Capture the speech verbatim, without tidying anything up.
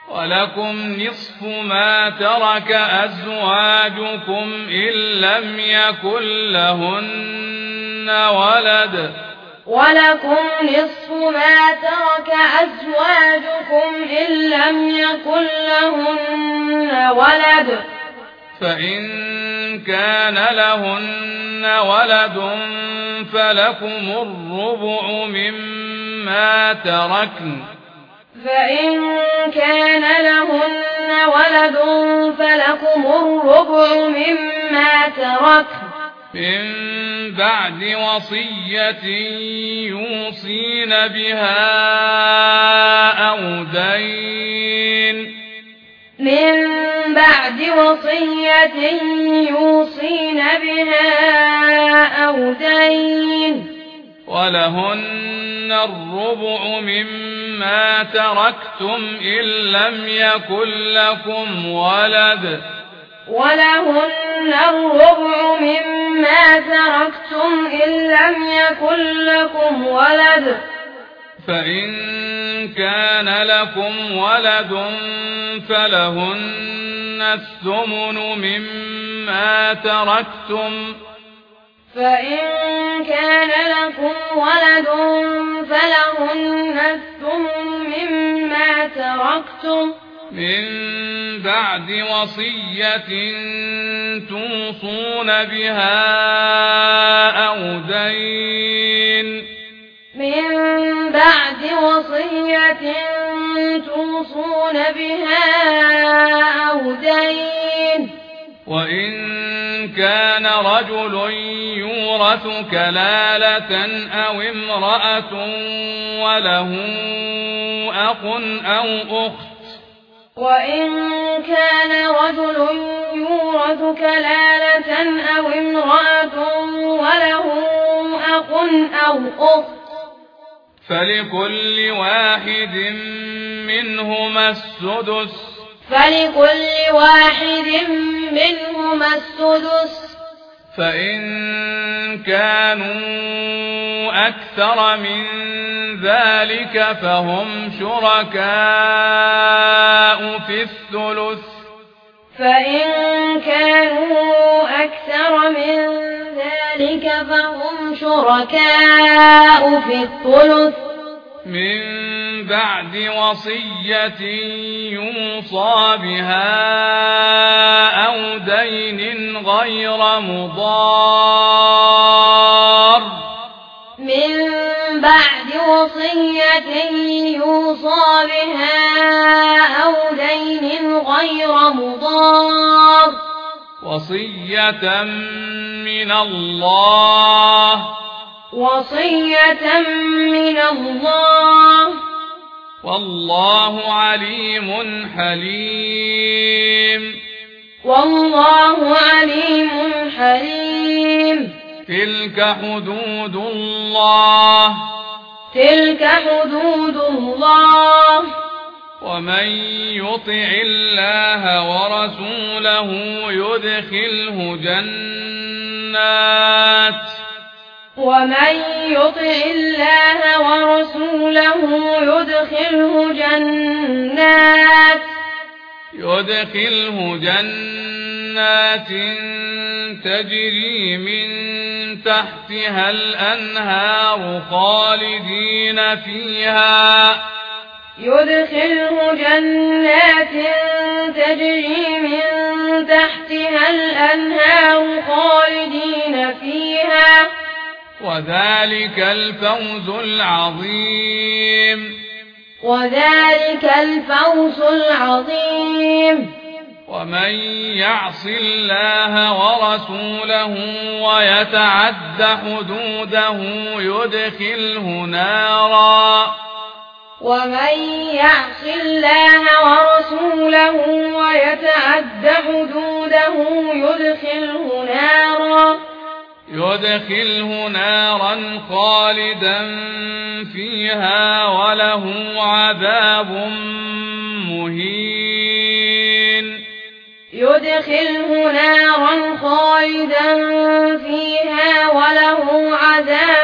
ولكم نصف ما ترك أزواجكم إن لم يكن لهن ولد ولكم نصف ما ترك أزواجكم إن لم يكن لهن ولد فإن كان لهن ولد فلكم الربع مما تركن فإن كان لهن ولد فلكم الربع مما تركن من بعد وصية يوصين بها أو دين من بعد وصية يوصين بها أو دين ولهن الربع مما تركتم إن لم يكن لكم ولد ولهن الربع مما تركتم إن لم يكن لكم ولد فإن كان لكم ولد فلهن الثمن مما تركتم فإن كان لكم ولد فلهن الثمن مما تركتم من بعد وصية توصون بها أو دين من بعد وصية توصون بها أو دين وإن كان رجل يورث كلالة أو امرأة وله أخ أو أخت وإن كان رجل يورث كلالة أو امرأة وله أخ أو أخت فلكل واحد منهما السدس فلكل واحد منهما السدس فإن كانوا أكثر من ذلك فهم شركاء في الثلث فإن كانوا أكثر من ذلك فهم شركاء في الثلث من بعد وصية يوصى بها أو دين غير مضار من بعد وصية يوصى بها أو دين غير مضار وصية من الله وصية من الله والله عليم حليم والله عليم حليم تلك حدود الله تلك حدود الله ومن يطع الله ورسوله يدخله جنات ومن يطع الله ورسوله يدخله جنات يدخله جنات تجري من تحتها الأنهار خالدين فيها يدخله جنات تجري من تحتها الأنهار خالدين فيها وذلك الفوز العظيم وذلك الفوز العظيم ومن يعص الله ورسوله ويتعد حدوده يدخله نارا ومن يعص الله ورسوله ويتعد حدوده يدخله نارا يدخله نارا خالدا فيها وله عذاب مهين يدخله نارا خالدا فيها وله عذاب